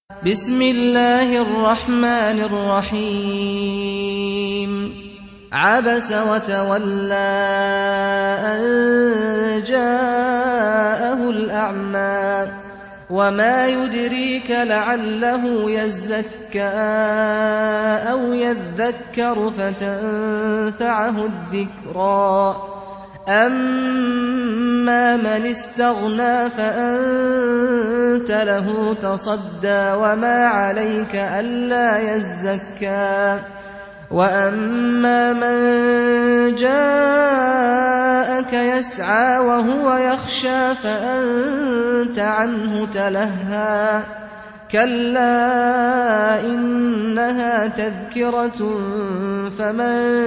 بسم الله الرحمن الرحيم عبس وتولى أن جاءه الأعمى وما يدريك لعله يزكى أو يذكر فتنفعه الذكرى أما من استغنى فأنت له تصدى وما عليك ألا يزكى وأما من جاءك يسعى وهو يخشى فأنت عنه تلهى كلا إنها تذكرة فمن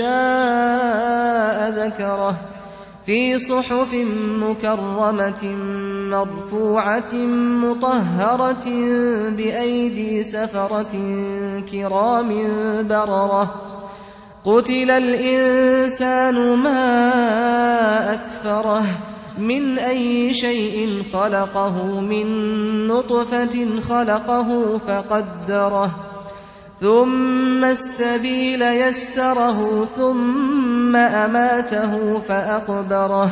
شاء ذكره في صحف مكرمة مرفوعة مطهرة بأيدي سفرة كرام بررة قتل الإنسان ما أكفره من أي شيء خلقه من نطفة خلقه فقدره ثم السبيل يسره ثم أماته فأقبره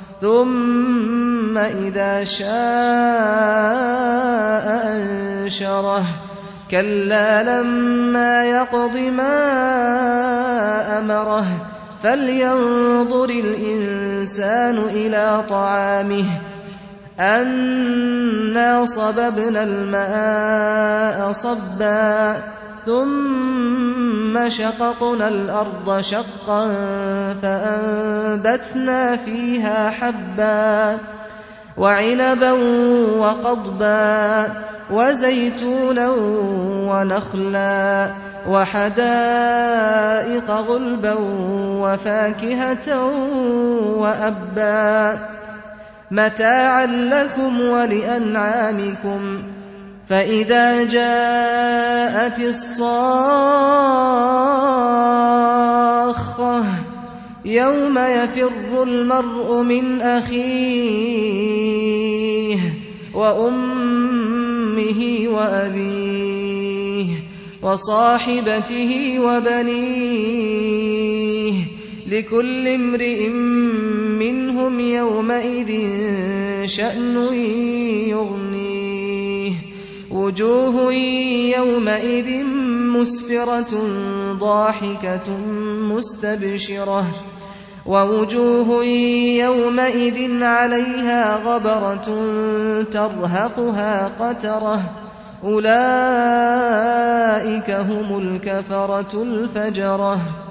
ثم إذا شاء أنشره كلا لما يقض ما أمره فلينظر الإنسان إلى طعامه أنا صببنا الماء صبا ثم شققنا الأرض شقا فأنبتنا فيها حبا وعنبا وقضبا وزيتونا ونخلا وحدائق غلبا وفاكهة وأبا متاعا لكم ولأنعامكم فإذا جاءت الصاخة يوم يفر المرء من أخيه وأمه وأبيه وصاحبته وبنيه لكل امرئ منهم يومئذ شأن يغنيه وجوه يومئذ مسفرة ضاحكة مستبشرة ووجوه يومئذ عليها غبرة ترهقها قترة أولئك هم الكفرة الفجرة